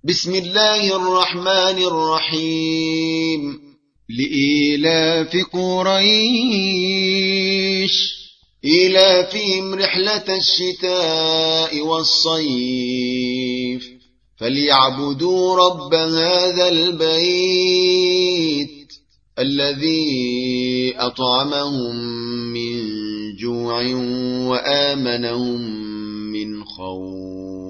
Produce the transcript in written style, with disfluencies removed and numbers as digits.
بسم الله الرحمن الرحيم. لإيلاف قريش إيلافهم رحلة الشتاء والصيف فليعبدوا رب هذا البيت الذي أطعمهم من جوع وآمنهم من خوف.